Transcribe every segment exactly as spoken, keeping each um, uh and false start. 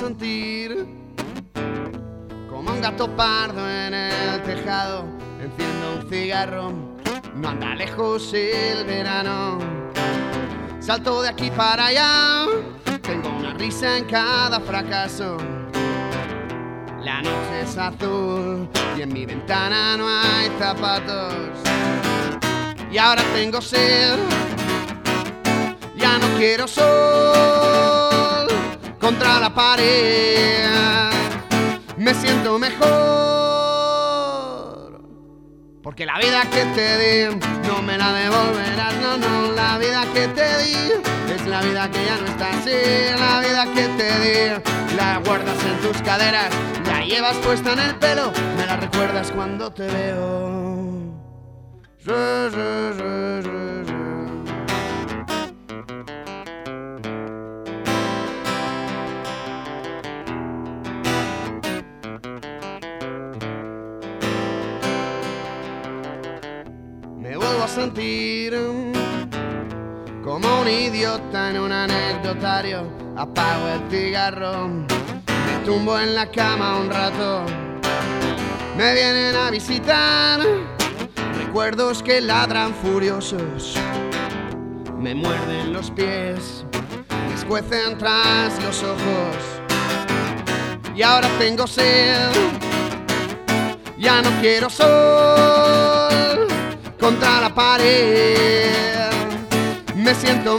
sentir como un gato pardo en el tejado. Enciendo un cigarro, no anda lejos el verano. Salto de aquí para allá, tengo una risa en cada fracaso. La noche es azul y en mi ventana no hay zapatos. Y ahora tengo sed, ya no quiero sol. Contra la pared me siento mejor, porque la vida que te di no me la devolverás, no, no. La vida que te di es la vida que ya no está así. La vida que te di la guardas en tus caderas, la llevas puesta en el pelo, me la recuerdas cuando te veo. Sí, sí, sí, sí, sí. Me vuelvo a sentir como un idiota en un anecdotario. Apago el cigarro, me tumbo en la cama un rato. Me vienen a visitar recuerdos que ladran furiosos. Me muerden los pies, me escuecen tras los ojos. Y ahora tengo sed, ya no quiero sol. Contra la pared me siento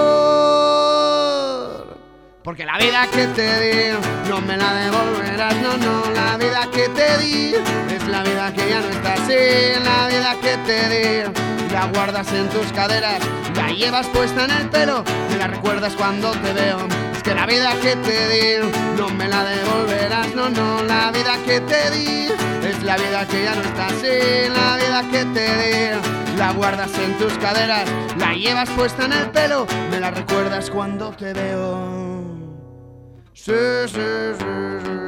mejor, porque la vida que te di no me la devolverás, no, no. La vida que te di es la vida que ya no está así. La vida que te di la guardas en tus caderas, la llevas puesta en el pelo, me la recuerdas cuando te veo. Es que la vida que te di no me la devolverás, no, no. La vida que te di es la vida que ya no está así. La vida que te di la guardas en tus caderas, la llevas puesta en el pelo, me la recuerdas cuando te veo. Sí, sí, sí, sí.